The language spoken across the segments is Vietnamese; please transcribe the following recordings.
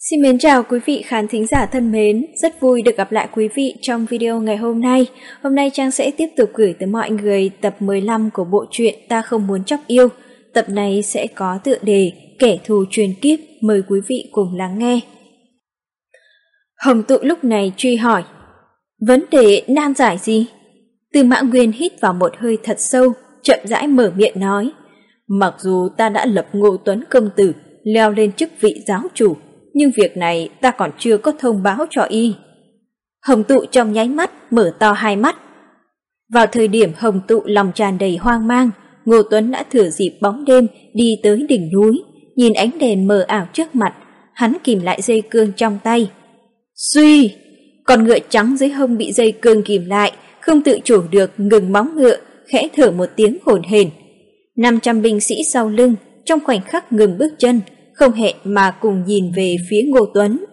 Xin mến chào quý vị khán thính giả thân mến, rất vui được gặp lại quý vị trong video ngày hôm nay. Hôm nay Trang sẽ tiếp tục gửi tới mọi người tập 15 của bộ truyện Ta Không Muốn Chóc Yêu. Tập này sẽ có tựa đề Kẻ Thù Truyền Kiếp, mời quý vị cùng lắng nghe. Hồng Tụ lúc này truy hỏi, vấn đề nan giải gì? Tư Mã Nguyên hít vào một hơi thật sâu, chậm rãi mở miệng nói, mặc dù ta đã lập Ngô Tuấn công tử, leo lên chức vị giáo chủ, nhưng việc này ta còn chưa có thông báo cho y. Hồng Tụ trong nháy mắt mở to hai mắt. Vào thời điểm Hồng Tụ lòng tràn đầy hoang mang, Ngô Tuấn đã thừa dịp bóng đêm đi tới đỉnh núi, nhìn ánh đèn mờ ảo trước mặt, hắn kìm lại dây cương trong tay. Suy! Con ngựa trắng dưới hông bị dây cương kìm lại, không tự chủ được ngừng móng ngựa, khẽ thở một tiếng hổn hển. 500 binh sĩ sau lưng trong khoảnh khắc ngừng bước chân, không hẹn mà cùng nhìn về phía Ngô Tuấn.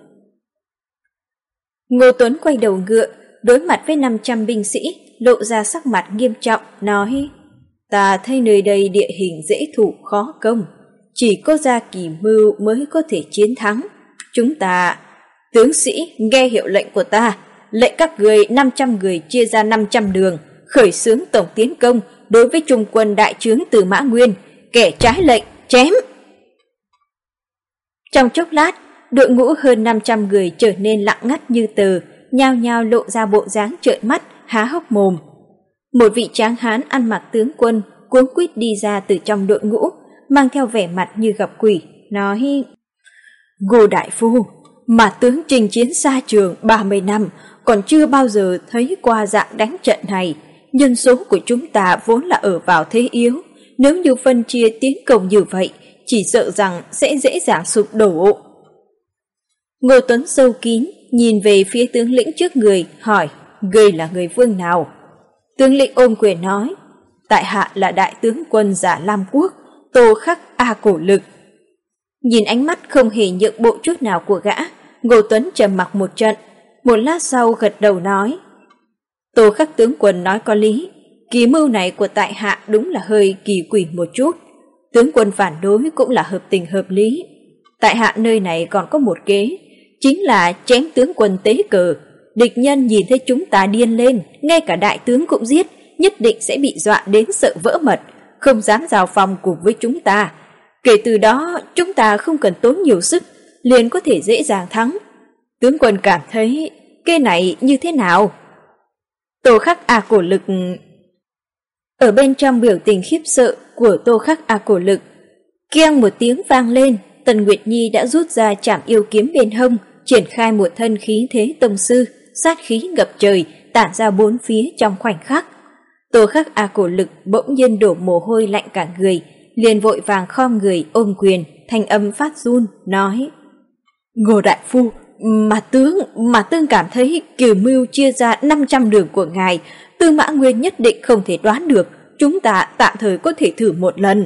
Ngô Tuấn quay đầu ngựa, đối mặt với 500 binh sĩ, lộ ra sắc mặt nghiêm trọng, nói, ta thấy nơi đây địa hình dễ thủ khó công, chỉ có Gia Kỳ Mưu mới có thể chiến thắng. Chúng ta, tướng sĩ nghe hiệu lệnh của ta, lệnh các người 500 người chia ra 500 đường, khởi xướng tổng tiến công đối với trung quân đại trướng Tư Mã Nguyên, kẻ trái lệnh, chém. Trong chốc lát, đội ngũ hơn 500 người trở nên lặng ngắt như tờ, nhao nhao lộ ra bộ dáng trợn mắt, há hốc mồm. Một vị tráng hán ăn mặc tướng quân cuống quýt đi ra từ trong đội ngũ, mang theo vẻ mặt như gặp quỷ, nói, Ngô đại phu, mà tướng chinh chiến xa trường 30 năm, còn chưa bao giờ thấy qua dạng đánh trận này. Nhân số của chúng ta vốn là ở vào thế yếu, nếu như phân chia tiến công như vậy, chỉ sợ rằng sẽ dễ dàng sụp đổ. Ngô Tuấn sâu kín, nhìn về phía tướng lĩnh trước người, hỏi, ngươi là người phương nào? Tướng lĩnh ôm quyền nói, tại hạ là đại tướng quân Giả Lam Quốc, Tô Khắc A Cổ Lực. Nhìn ánh mắt không hề nhượng bộ chút nào của gã, Ngô Tuấn trầm mặc một trận, một lát sau gật đầu nói, Tô Khắc tướng quân nói có lý, kỳ mưu này của tại hạ đúng là hơi kỳ quỷ một chút. Tướng quân phản đối cũng là hợp tình hợp lý. Tại hạ nơi này còn có một kế, chính là chém tướng quân tế cờ. Địch nhân nhìn thấy chúng ta điên lên, ngay cả đại tướng cũng giết, nhất định sẽ bị dọa đến sợ vỡ mật, không dám giao phòng cùng với chúng ta. Kể từ đó, chúng ta không cần tốn nhiều sức, liền có thể dễ dàng thắng. Tướng quân cảm thấy kế này như thế nào? Tô Khắc A Cổ Lực ở bên trong biểu tình khiếp sợ của Tô Khắc A Cổ Lực, keng một tiếng vang lên, Tần Nguyệt Nhi đã rút ra trảm yêu kiếm bên hông, triển khai một thân khí thế tông sư, sát khí ngập trời, tản ra bốn phía trong khoảnh khắc. Tô Khắc A Cổ Lực bỗng nhiên đổ mồ hôi lạnh cả người, liền vội vàng khom người ôm quyền, thanh âm phát run, nói, Ngô đại phu, mà tương cảm thấy Kiều Mưu chia ra 500 đường của ngài, Tư Mã Nguyên nhất định không thể đoán được, chúng ta tạm thời có thể thử một lần.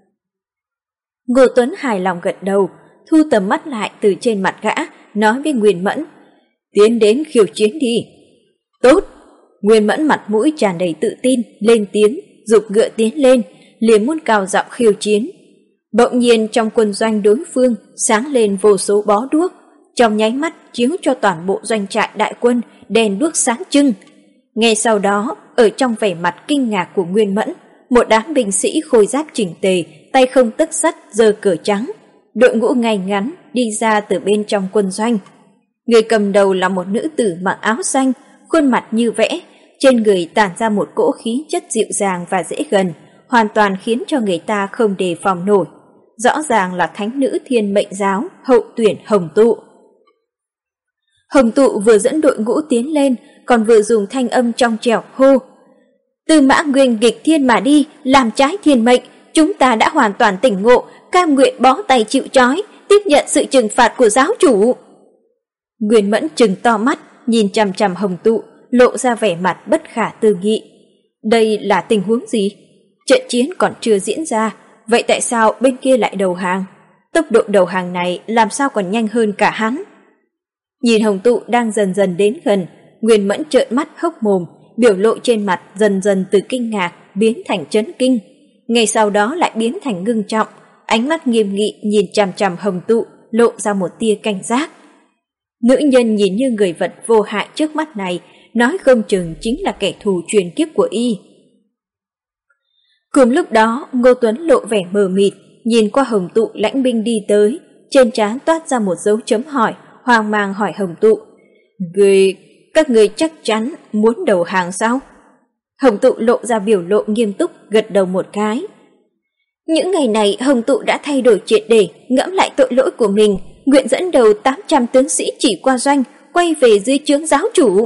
Ngô Tuấn hài lòng gật đầu, thu tầm mắt lại từ trên mặt gã, nói với Nguyên Mẫn, tiến đến khiêu chiến đi. Tốt. Nguyên Mẫn mặt mũi tràn đầy tự tin, lên tiếng, giục ngựa tiến lên, liền muốn cao giọng khiêu chiến. Bỗng nhiên trong quân doanh đối phương sáng lên vô số bó đuốc, trong nháy mắt chiếu cho toàn bộ doanh trại đại quân đèn đuốc sáng trưng. Ngay sau đó, ở trong vẻ mặt kinh ngạc của Nguyên Mẫn, một đám binh sĩ khôi giáp chỉnh tề, tay không tấc sắt, giơ cờ trắng, đội ngũ ngay ngắn đi ra từ bên trong quân doanh. Người cầm đầu là một nữ tử mặc áo xanh, khuôn mặt như vẽ, trên người tản ra một cỗ khí chất dịu dàng và dễ gần, hoàn toàn khiến cho người ta không đề phòng nổi. Rõ ràng là thánh nữ Thiên Mệnh Giáo, hậu tuyển Hồng Tụ. Hồng Tụ vừa dẫn đội ngũ tiến lên, còn vừa dùng thanh âm trong trẻo hô, Tư Mã Nguyên nghịch thiên mà đi, làm trái thiên mệnh, chúng ta đã hoàn toàn tỉnh ngộ, cam nguyện bó tay chịu trói, tiếp nhận sự trừng phạt của giáo chủ. Nguyên Mẫn trừng to mắt, nhìn chằm chằm Hồng Tụ, lộ ra vẻ mặt bất khả tư nghị. Đây là tình huống gì? Trận chiến còn chưa diễn ra, vậy tại sao bên kia lại đầu hàng? Tốc độ đầu hàng này làm sao còn nhanh hơn cả hắn? Nhìn Hồng Tụ đang dần dần đến gần, Nguyên Mẫn trợn mắt hốc mồm, biểu lộ trên mặt dần dần từ kinh ngạc biến thành chấn kinh, ngay sau đó lại biến thành ngưng trọng, ánh mắt nghiêm nghị nhìn chằm chằm Hồng Tụ, lộ ra một tia cảnh giác. Nữ nhân nhìn như người vật vô hại trước mắt này, nói không chừng chính là kẻ thù truyền kiếp của y. Cùng lúc đó, Ngô Tuấn lộ vẻ mờ mịt, nhìn qua Hồng Tụ lãnh binh đi tới, trên trán toát ra một dấu chấm hỏi, hoang mang hỏi Hồng Tụ: các người chắc chắn muốn đầu hàng sao? Hồng Tụ lộ ra biểu lộ nghiêm túc, gật đầu một cái. Những ngày này Hồng Tụ đã thay đổi triệt để, ngẫm lại tội lỗi của mình, nguyện dẫn đầu 800 tướng sĩ chỉ qua doanh, quay về dưới trướng giáo chủ.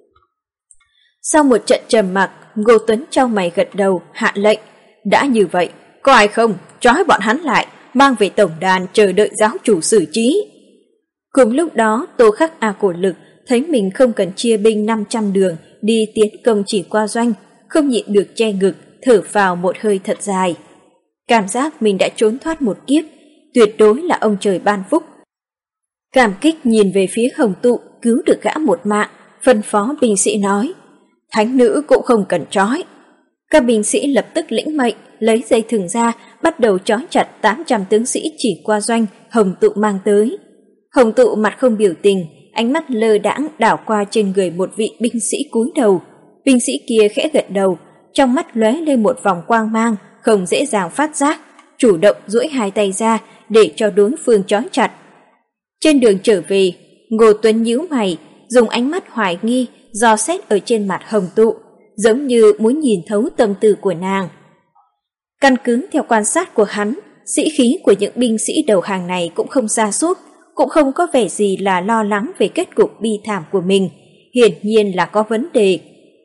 Sau một trận trầm mặc, Ngô Tuấn chau mày gật đầu, hạ lệnh: đã như vậy, có ai không, trói bọn hắn lại, mang về tổng đàn chờ đợi giáo chủ xử trí. Cùng lúc đó, Tô Khắc A Cổ Lực thấy mình không cần chia binh 500 đường đi tiến công chỉ qua doanh, không nhịn được che ngực, thở phào một hơi thật dài. Cảm giác mình đã trốn thoát một kiếp, tuyệt đối là ông trời ban phúc. Cảm kích nhìn về phía Hồng Tụ cứu được gã một mạng, phân phó binh sĩ nói: thánh nữ cũng không cần trói. Các binh sĩ lập tức lĩnh mệnh, lấy dây thừng ra, bắt đầu trói chặt 800 tướng sĩ chỉ qua doanh Hồng Tụ mang tới. Hồng Tụ mặt không biểu tình, ánh mắt lơ đãng đảo qua trên người một vị binh sĩ cúi đầu. Binh sĩ kia khẽ gật đầu, trong mắt lóe lên một vòng quang mang, không dễ dàng phát giác, chủ động duỗi hai tay ra để cho đối phương trói chặt. Trên đường trở về, Ngô Tuấn nhíu mày, dùng ánh mắt hoài nghi dò xét ở trên mặt Hồng Tụ, giống như muốn nhìn thấu tâm tư của nàng. Căn cứ theo quan sát của hắn, sĩ khí của những binh sĩ đầu hàng này cũng không sa sút, cũng không có vẻ gì là lo lắng về kết cục bi thảm của mình, hiển nhiên là có vấn đề.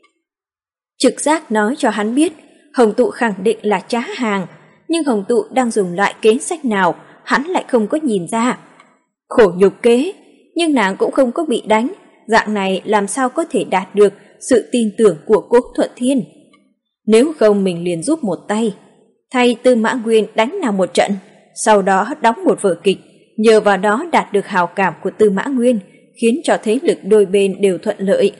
Trực giác nói cho hắn biết, Hồng Tụ khẳng định là trá hàng, nhưng Hồng Tụ đang dùng loại kế sách nào, hắn lại không có nhìn ra. Khổ nhục kế, nhưng nàng cũng không có bị đánh, dạng này làm sao có thể đạt được sự tin tưởng của Cố Thuận Thiên. Nếu không mình liền giúp một tay, thay Tư Mã Nguyên đánh nàng một trận, sau đó đóng một vở kịch, nhờ vào đó đạt được hào cảm của Tư Mã Nguyên, khiến cho thế lực đôi bên đều thuận lợi.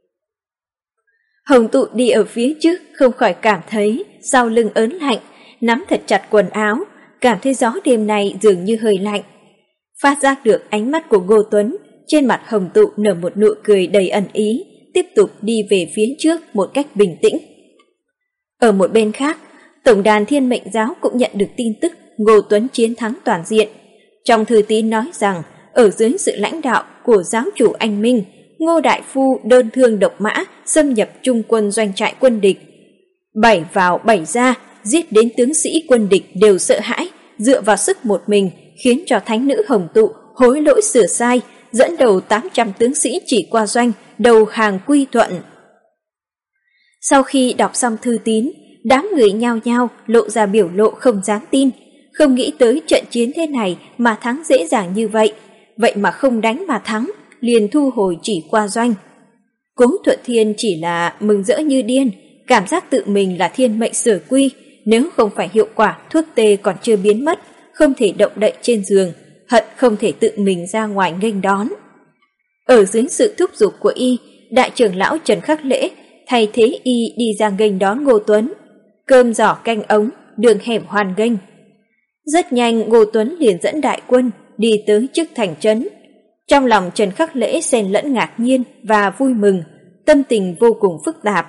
Hồng Tụ đi ở phía trước không khỏi cảm thấy sau lưng ớn lạnh, nắm thật chặt quần áo, cảm thấy gió đêm nay dường như hơi lạnh. Phát giác được ánh mắt của Ngô Tuấn, trên mặt Hồng Tụ nở một nụ cười đầy ẩn ý, tiếp tục đi về phía trước một cách bình tĩnh. Ở một bên khác, Tổng đàn Thiên Mệnh Giáo cũng nhận được tin tức Ngô Tuấn chiến thắng toàn diện. Trong thư tín nói rằng, ở dưới sự lãnh đạo của giáo chủ Anh Minh, Ngô Đại Phu đơn thương độc mã xâm nhập trung quân doanh trại quân địch. 7 vào 7 ra, giết đến tướng sĩ quân địch đều sợ hãi, dựa vào sức một mình khiến cho thánh nữ Hồng Tụ hối lỗi sửa sai, dẫn đầu 800 tướng sĩ chỉ qua doanh, đầu hàng quy thuận. Sau khi đọc xong thư tín, đám người nhao nhao lộ ra biểu lộ không dám tin, không nghĩ tới trận chiến thế này mà thắng dễ dàng như vậy, vậy mà không đánh mà thắng, liền thu hồi chỉ qua doanh. Cố Thuận Thiên chỉ là mừng rỡ như điên, cảm giác tự mình là thiên mệnh sở quy, nếu không phải hiệu quả thuốc tê còn chưa biến mất, không thể động đậy trên giường, hận không thể tự mình ra ngoài nghênh đón. Ở dưới sự thúc giục của y, đại trưởng lão Trần Khắc Lễ thay thế y đi ra nghênh đón Ngô Tuấn, cơm giỏ canh ống, đường hẻm hoan nghênh. Rất nhanh Ngô Tuấn liền dẫn đại quân đi tới trước thành trấn. Trong lòng Trần Khắc Lễ xen lẫn ngạc nhiên và vui mừng, tâm tình vô cùng phức tạp.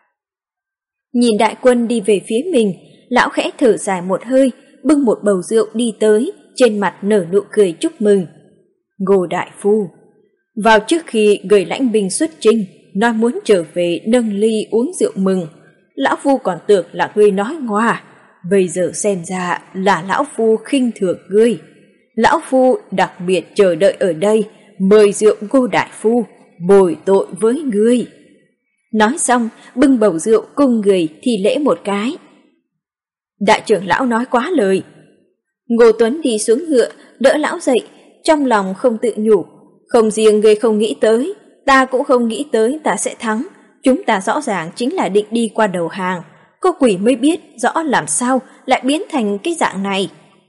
Nhìn đại quân đi về phía mình, lão khẽ thở dài một hơi, bưng một bầu rượu đi tới, trên mặt nở nụ cười chúc mừng. Ngô Đại Phu, vào trước khi người lãnh binh xuất chinh, nói muốn trở về nâng ly uống rượu mừng, lão Phu còn tưởng là ngươi nói ngoa, bây giờ xem ra là lão Phu khinh thường ngươi. Lão Phu đặc biệt chờ đợi ở đây, mời rượu Ngô Đại Phu, bồi tội với ngươi. Nói xong, bưng bầu rượu cung người thi lễ một cái. Đại trưởng lão nói quá lời. Ngô Tuấn đi xuống ngựa, đỡ lão dậy, trong lòng không tự nhủ. Không riêng ngươi không nghĩ tới, ta cũng không nghĩ tới ta sẽ thắng. Chúng ta rõ ràng chính là định đi qua đầu hàng. Cô quỷ mới biết rõ làm sao lại biến thành cái dạng này.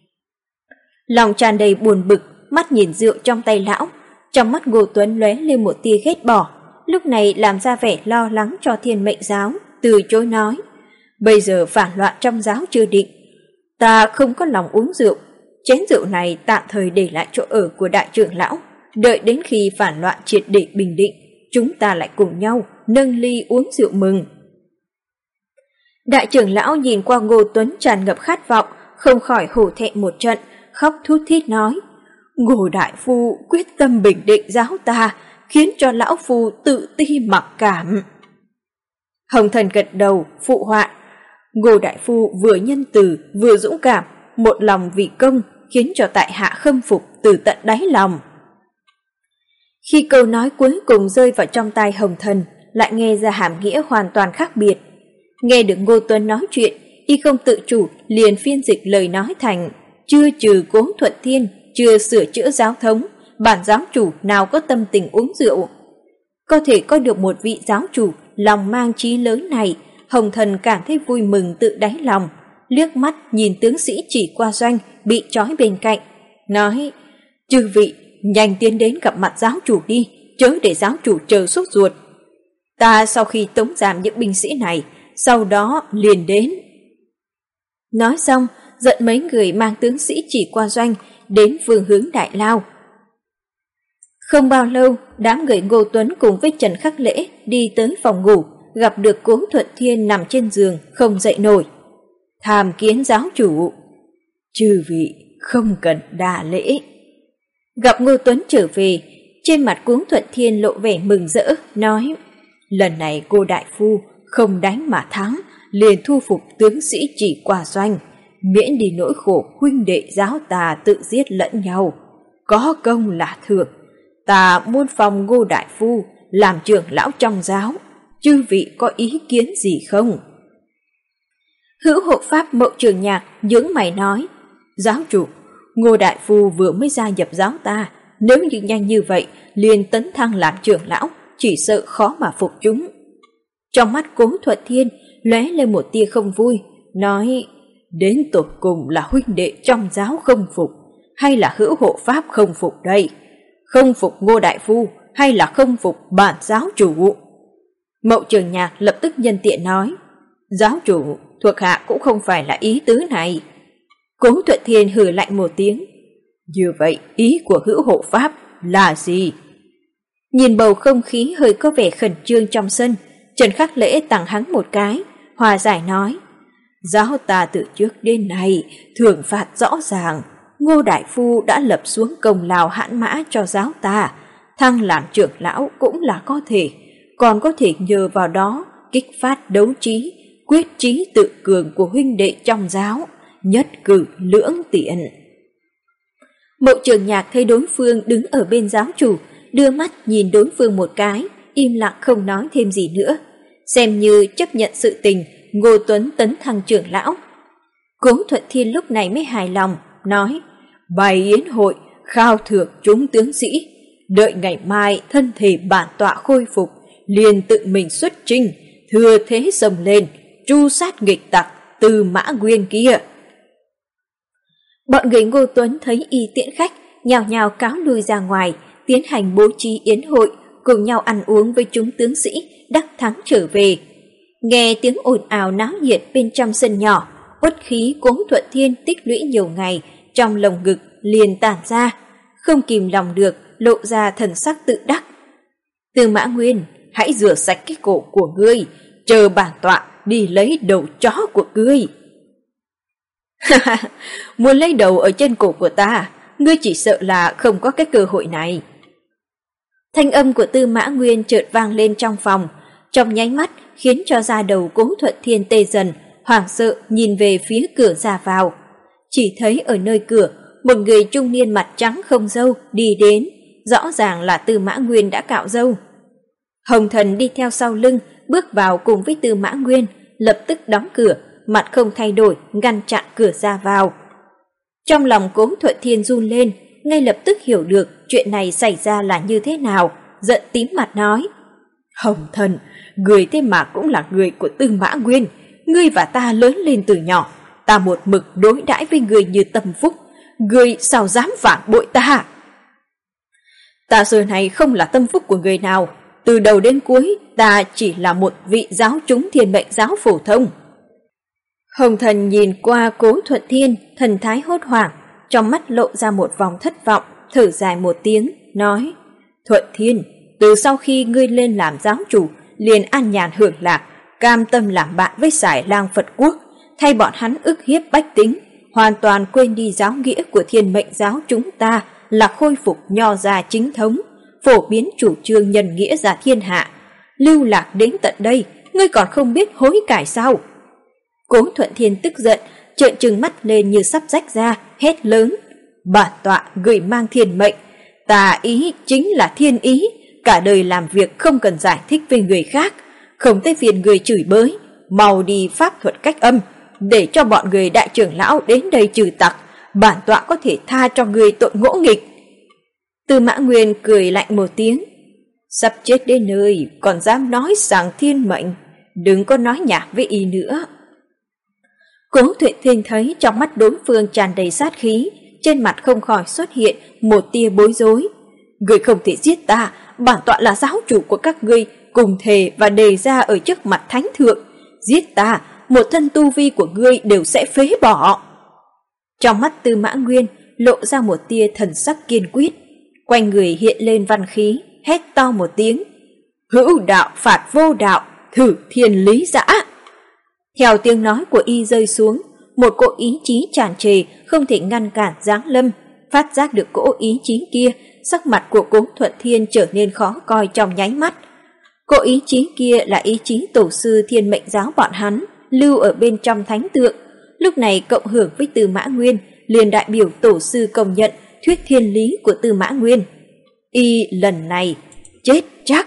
Lòng tràn đầy buồn bực, mắt nhìn rượu trong tay lão. Trong mắt Ngô Tuấn lóe lên một tia ghét bỏ, lúc này làm ra vẻ lo lắng cho Thiên Mệnh Giáo, từ chối nói. Bây giờ phản loạn trong giáo chưa định, ta không có lòng uống rượu, chén rượu này tạm thời để lại chỗ ở của đại trưởng lão, đợi đến khi phản loạn triệt để bình định, chúng ta lại cùng nhau nâng ly uống rượu mừng. Đại trưởng lão nhìn qua Ngô Tuấn tràn ngập khát vọng, không khỏi hổ thẹn một trận, khóc thút thít nói: Ngô đại phu quyết tâm bình định giáo ta, khiến cho lão phu tự ti mặc cảm. Hồng Thần gật đầu phụ họa: Ngô đại phu vừa nhân từ vừa dũng cảm, một lòng vì công, khiến cho tại hạ khâm phục từ tận đáy lòng. Khi câu nói cuối cùng rơi vào trong tai Hồng Thần, lại nghe ra hàm nghĩa hoàn toàn khác biệt. Nghe được Ngô Tuấn nói chuyện, y không tự chủ liền phiên dịch lời nói thành: chưa trừ Cố Thuận Thiên, chưa sửa chữa giáo thống, bản giáo chủ nào có tâm tình uống rượu. Có thể có được một vị giáo chủ lòng mang chí lớn này, Hồng Thần cảm thấy vui mừng tự đáy lòng, liếc mắt nhìn tướng sĩ Chỉ Qua Doanh bị trói bên cạnh, nói: chư vị nhanh tiến đến gặp mặt giáo chủ đi, chớ để giáo chủ chờ sốt ruột. Ta sau khi tống giam những binh sĩ này, sau đó liền đến. Nói xong, dẫn mấy người mang tướng sĩ Chỉ Qua Doanh đến phương hướng Đại Lao. Không bao lâu, đám người Ngô Tuấn cùng với Trần Khắc Lễ đi tới phòng ngủ, gặp được Cố Thuận Thiên nằm trên giường không dậy nổi. Tham kiến giáo chủ. Chư vị không cần đa lễ. Gặp Ngô Tuấn trở về, trên mặt Cố Thuận Thiên lộ vẻ mừng rỡ, nói: lần này cô đại phu không đánh mà thắng, liền thu phục tướng sĩ Chỉ Qua Doanh, miễn đi nỗi khổ huynh đệ giáo ta tự giết lẫn nhau, có công là thưởng. Ta muốn phong Ngô đại phu làm trưởng lão trong giáo, chư vị có ý kiến gì không? Hữu hộ pháp Mậu Trường Nhạc nhướng mày nói: giáo chủ, Ngô đại phu vừa mới gia nhập giáo ta, nếu như nhanh như vậy liền tấn thăng làm trưởng lão, chỉ sợ khó mà phục chúng. Trong mắt Cố Thuận Thiên lóe lên một tia không vui, nói: đến tột cùng là huynh đệ trong giáo không phục, hay là hữu hộ pháp không phục đây? Không phục Ngô đại phu hay là không phục bản giáo chủ? Mậu Trường Nhạc lập tức nhân tiện nói: giáo chủ, thuộc hạ cũng không phải là ý tứ này. Cố Thuận Thiên hừ lạnh một tiếng: như vậy ý của hữu hộ pháp là gì? Nhìn bầu không khí hơi có vẻ khẩn trương trong sân, Trần Khắc Lễ tặng hắn một cái, hòa giải nói: giáo ta từ trước đến nay thưởng phạt rõ ràng, Ngô đại phu đã lập xuống công lao hãn mã cho giáo ta, thăng làm trưởng lão cũng là có thể, còn có thể nhờ vào đó kích phát đấu trí, quyết chí tự cường của huynh đệ trong giáo, nhất cử lưỡng tiện. Mậu Trường Nhạc thấy đối phương đứng ở bên giáo chủ, đưa mắt nhìn đối phương một cái, im lặng không nói thêm gì nữa, xem như chấp nhận sự tình Ngô Tuấn tấn thăng trưởng lão. Cố Thuận Thiên lúc này mới hài lòng, nói: bày yến hội khao thưởng chúng tướng sĩ, đợi ngày mai thân thể bản tọa khôi phục, liền tự mình xuất chinh, thừa thế xông lên, tru sát nghịch tặc Tư Mã Nguyên kia. Bọn người Ngô Tuấn thấy y tiễn khách, nhào nhào cáo lui ra ngoài, tiến hành bố trí yến hội, cùng nhau ăn uống với chúng tướng sĩ đắc thắng trở về. Nghe tiếng ồn ào náo nhiệt bên trong sân nhỏ, uất khí Cố Thuận Thiên tích lũy nhiều ngày trong lồng ngực liền tản ra, không kìm lòng được lộ ra thần sắc tự đắc. Tư Mã Nguyên, hãy rửa sạch cái cổ của ngươi, chờ bản tọa đi lấy đầu chó của ngươi. Muốn lấy đầu ở trên cổ của ta, ngươi chỉ sợ là không có cái cơ hội này. Thanh âm của Tư Mã Nguyên chợt vang lên trong phòng, trong nháy mắt khiến cho da đầu Cố Thuận Thiên tê dần, hoảng sợ nhìn về phía cửa ra vào. Chỉ thấy ở nơi cửa, một người trung niên mặt trắng không râu đi đến, rõ ràng là Tư Mã Nguyên đã cạo râu. Hồng Thần đi theo sau lưng, bước vào cùng với Tư Mã Nguyên, lập tức đóng cửa, mặt không thay đổi, ngăn chặn cửa ra vào. Trong lòng Cố Thuận Thiên run lên, ngay lập tức hiểu được chuyện này xảy ra là như thế nào, giận tím mặt nói: Hồng Thần, người thế mà cũng là người của Tư Mã Nguyên, ngươi và ta lớn lên từ nhỏ, ta một mực đối đãi với người như tâm phúc, ngươi sao dám phản bội ta? Ta giờ này không là tâm phúc của người nào, từ đầu đến cuối ta chỉ là một vị giáo chúng thiên mệnh giáo phổ thông. Hồng Thần nhìn qua Cố Thuận Thiên, thần thái hốt hoảng, trong mắt lộ ra một vòng thất vọng, thở dài một tiếng, nói: Thuận Thiên, từ sau khi ngươi lên làm giáo chủ, liền an nhàn hưởng lạc, cam tâm làm bạn với Xài Lang Phật Quốc, thay bọn hắn ức hiếp bách tính, hoàn toàn quên đi giáo nghĩa của Thiên Mệnh giáo chúng ta là khôi phục nho gia chính thống, phổ biến chủ trương nhân nghĩa ra thiên hạ. Lưu lạc đến tận đây, ngươi còn không biết hối cải sao? Cố Thuận Thiên tức giận, trợn trừng mắt lên như sắp rách ra, hét lớn: Bản tọa gửi mang thiên mệnh, tà ý chính là thiên ý, cả đời làm việc không cần giải thích với người khác, không tới phiền người chửi bới, mau đi pháp thuật cách âm, để cho bọn người đại trưởng lão đến đây trừ tặc, bản tọa có thể tha cho người tội ngỗ nghịch. Tư Mã Nguyên cười lạnh một tiếng: Sắp chết đến nơi còn dám nói rằng thiên mệnh, đừng có nói nhảm với y nữa. Cố Thuận Thiên thấy trong mắt đối phương tràn đầy sát khí, trên mặt không khỏi xuất hiện một tia bối rối. Ngươi không thể giết ta, bản tọa là giáo chủ của các ngươi, cùng thề và đề ra ở trước mặt thánh thượng. Giết ta, một thân tu vi của ngươi đều sẽ phế bỏ. Trong mắt Tư Mã Nguyên lộ ra một tia thần sắc kiên quyết, quanh người hiện lên văn khí, hét to một tiếng: Hữu đạo phạt vô đạo, thử thiên lý dã. Theo tiếng nói của y rơi xuống, một cỗ ý chí tràn trề không thể ngăn cản giáng lâm. Phát giác được cỗ ý chí kia, sắc mặt của Cố Thuận Thiên trở nên khó coi trong nháy mắt. Cỗ ý chí kia là ý chí tổ sư Thiên Mệnh giáo bọn hắn lưu ở bên trong thánh tượng, lúc này cộng hưởng với Tư Mã Nguyên, liền đại biểu tổ sư công nhận thuyết thiên lý của Tư Mã Nguyên. Y lần này chết chắc.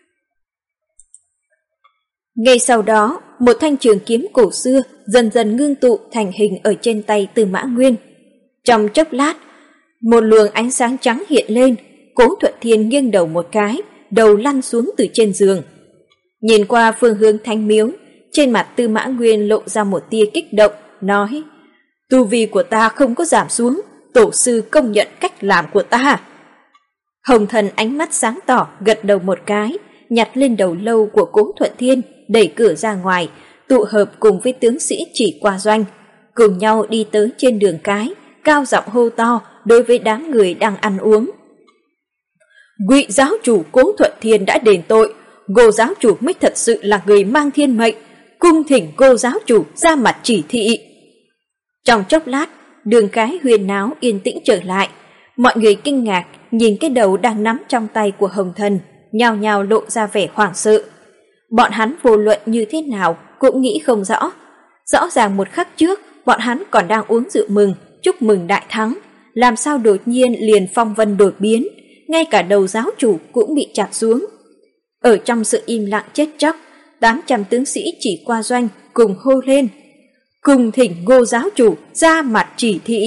Ngay sau đó, một thanh trường kiếm cổ xưa dần dần ngưng tụ thành hình ở trên tay Tư Mã Nguyên. Trong chốc lát, một luồng ánh sáng trắng hiện lên, Cố Thuận Thiên nghiêng đầu một cái, đầu lăn xuống từ trên giường. Nhìn qua phương hướng thánh miếu, trên mặt Tư Mã Nguyên lộ ra một tia kích động, nói: Tu vi của ta không có giảm xuống, tổ sư công nhận cách làm của ta. Hồng Thần ánh mắt sáng tỏ gật đầu một cái, nhặt lên đầu lâu của Cố Thuận Thiên, đẩy cửa ra ngoài, tụ hợp cùng với tướng sĩ Chỉ Qua Doanh, cùng nhau đi tới trên đường cái, cao giọng hô to đối với đám người đang ăn uống: Ngụy giáo chủ Cố Thuận Thiên đã đền tội, Ngô giáo chủ mới thật sự là người mang thiên mệnh, cung thỉnh Ngô giáo chủ ra mặt chỉ thị. Trong chốc lát, đường cái huyền náo yên tĩnh trở lại, mọi người kinh ngạc nhìn cái đầu đang nắm trong tay của Hồng Thần, nhao nhao lộ ra vẻ hoảng sợ. Bọn hắn vô luận như thế nào cũng nghĩ không rõ. Rõ ràng một khắc trước, bọn hắn còn đang uống rượu mừng, chúc mừng đại thắng, làm sao đột nhiên liền phong vân đổi biến, ngay cả đầu giáo chủ cũng bị chặt xuống. Ở trong sự im lặng chết chóc, 800 tướng sĩ Chỉ Qua Doanh cùng hô lên: Cùng thỉnh Ngô giáo chủ ra mặt chỉ thị.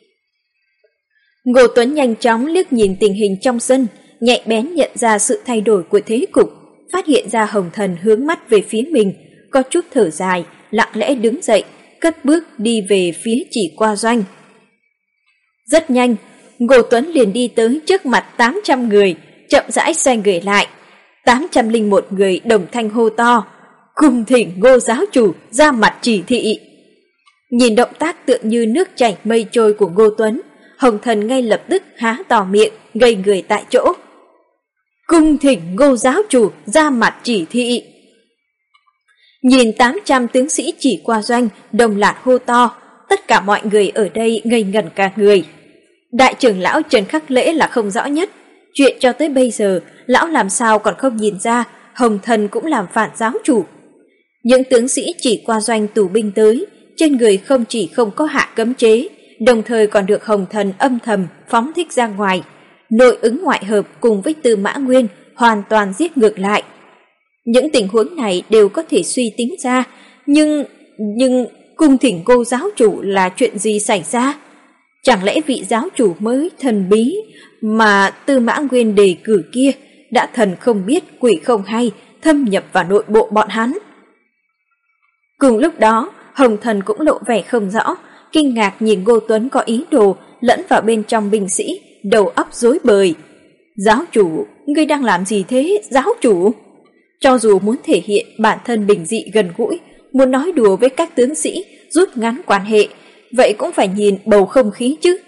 Ngô Tuấn nhanh chóng liếc nhìn tình hình trong sân, nhạy bén nhận ra sự thay đổi của thế cục, phát hiện ra Hồng Thần hướng mắt về phía mình, có chút thở dài, lặng lẽ đứng dậy, cất bước đi về phía Chỉ Qua Doanh. Rất nhanh, Ngô Tuấn liền đi tới trước mặt 800 người, chậm rãi xoay người lại. 801 người đồng thanh hô to: Cùng thỉnh Ngô giáo chủ ra mặt chỉ thị. Nhìn động tác tựa như nước chảy mây trôi của Ngô Tuấn, Hồng Thần ngay lập tức há to miệng, ngây người tại chỗ. Cung thỉnh Ngô giáo chủ ra mặt chỉ thị. Nhìn 800 tướng sĩ Chỉ Qua Doanh đồng loạt hô to, tất cả mọi người ở đây ngây ngẩn cả người. Đại trưởng lão Trần Khắc Lễ là không rõ nhất, chuyện cho tới bây giờ lão làm sao còn không nhìn ra Hồng Thần cũng làm phản giáo chủ. Những tướng sĩ Chỉ Qua Doanh tù binh tới, trên người không chỉ không có hạ cấm chế, đồng thời còn được Hồng Thần âm thầm phóng thích ra ngoài, nội ứng ngoại hợp cùng với Tư Mã Nguyên hoàn toàn giết ngược lại. Những tình huống này đều có thể suy tính ra, nhưng cung thỉnh Ngô giáo chủ là chuyện gì xảy ra? Chẳng lẽ vị giáo chủ mới thần bí mà Tư Mã Nguyên đề cử kia đã thần không biết quỷ không hay thâm nhập vào nội bộ bọn hắn? Cùng lúc đó, Hồng Thần cũng lộ vẻ không rõ, kinh ngạc nhìn Ngô Tuấn có ý đồ lẫn vào bên trong binh sĩ, đầu óc rối bời. Giáo chủ, ngươi đang làm gì thế, giáo chủ? Cho dù muốn thể hiện bản thân bình dị gần gũi, muốn nói đùa với các tướng sĩ, rút ngắn quan hệ, vậy cũng phải nhìn bầu không khí chứ.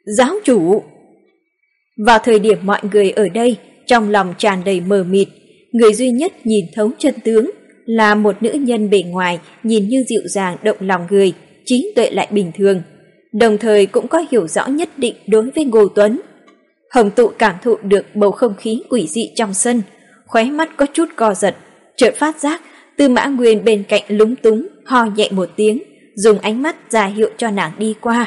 Giáo chủ! Vào thời điểm mọi người ở đây trong lòng tràn đầy mờ mịt, người duy nhất nhìn thấu chân tướng là một nữ nhân bề ngoài nhìn như dịu dàng động lòng người, trí tuệ lại bình thường, đồng thời cũng có hiểu rõ nhất định đối với Ngô Tuấn. Hồng Tụ cảm thụ được bầu không khí quỷ dị trong sân, khóe mắt có chút co giật, chợt phát giác Tư Mã Nguyên bên cạnh lúng túng ho nhẹ một tiếng, dùng ánh mắt ra hiệu cho nàng đi qua.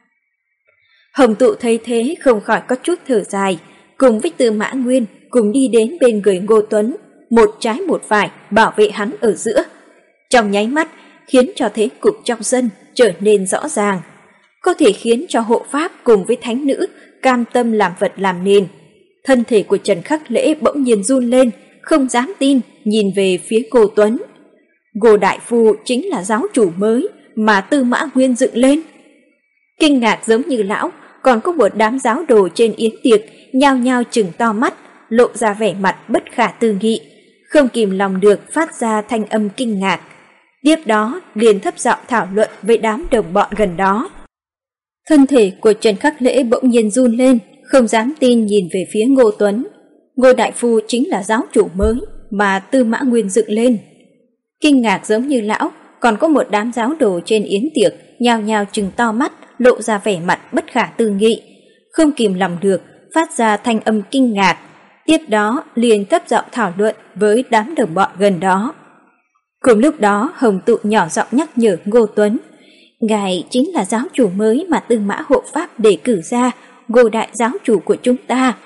Hồng Tụ thấy thế không khỏi có chút thở dài, cùng với Tư Mã Nguyên cùng đi đến bên người Ngô Tuấn, một trái một phải bảo vệ hắn ở giữa. Trong nháy mắt khiến cho thế cục trong sân trở nên rõ ràng, có thể khiến cho hộ pháp cùng với thánh nữ cam tâm làm vật làm nền. Thân thể của Trần Khắc Lễ bỗng nhiên run lên, không dám tin nhìn về phía Ngô Tuấn. Ngô đại phu chính là giáo chủ mới mà Tư Mã Nguyên dựng lên. Kinh ngạc giống như lão, còn có một đám giáo đồ trên yến tiệc nhao nhao trừng to mắt, lộ ra vẻ mặt bất khả tư nghị, không kìm lòng được phát ra thanh âm kinh ngạc. Tiếp đó liền thấp giọng thảo luận với đám đồng bọn gần đó. Thân thể của Trần Khắc Lễ bỗng nhiên run lên, không dám tin nhìn về phía Ngô Tuấn. Ngô đại phu chính là giáo chủ mới mà Tư Mã Nguyên dựng lên. Kinh ngạc giống như lão, còn có một đám giáo đồ trên yến tiệc nhao nhao trừng to mắt, lộ ra vẻ mặt bất khả tư nghị, không kìm lòng được phát ra thanh âm kinh ngạc. Tiếp đó liền thấp giọng thảo luận với đám đồng bọn gần đó. Cùng lúc đó Hồng Tụ nhỏ giọng nhắc nhở Ngô Tuấn, ngài chính là giáo chủ mới mà Tư Mã hộ pháp đề cử ra, Ngô đại giáo chủ của chúng ta.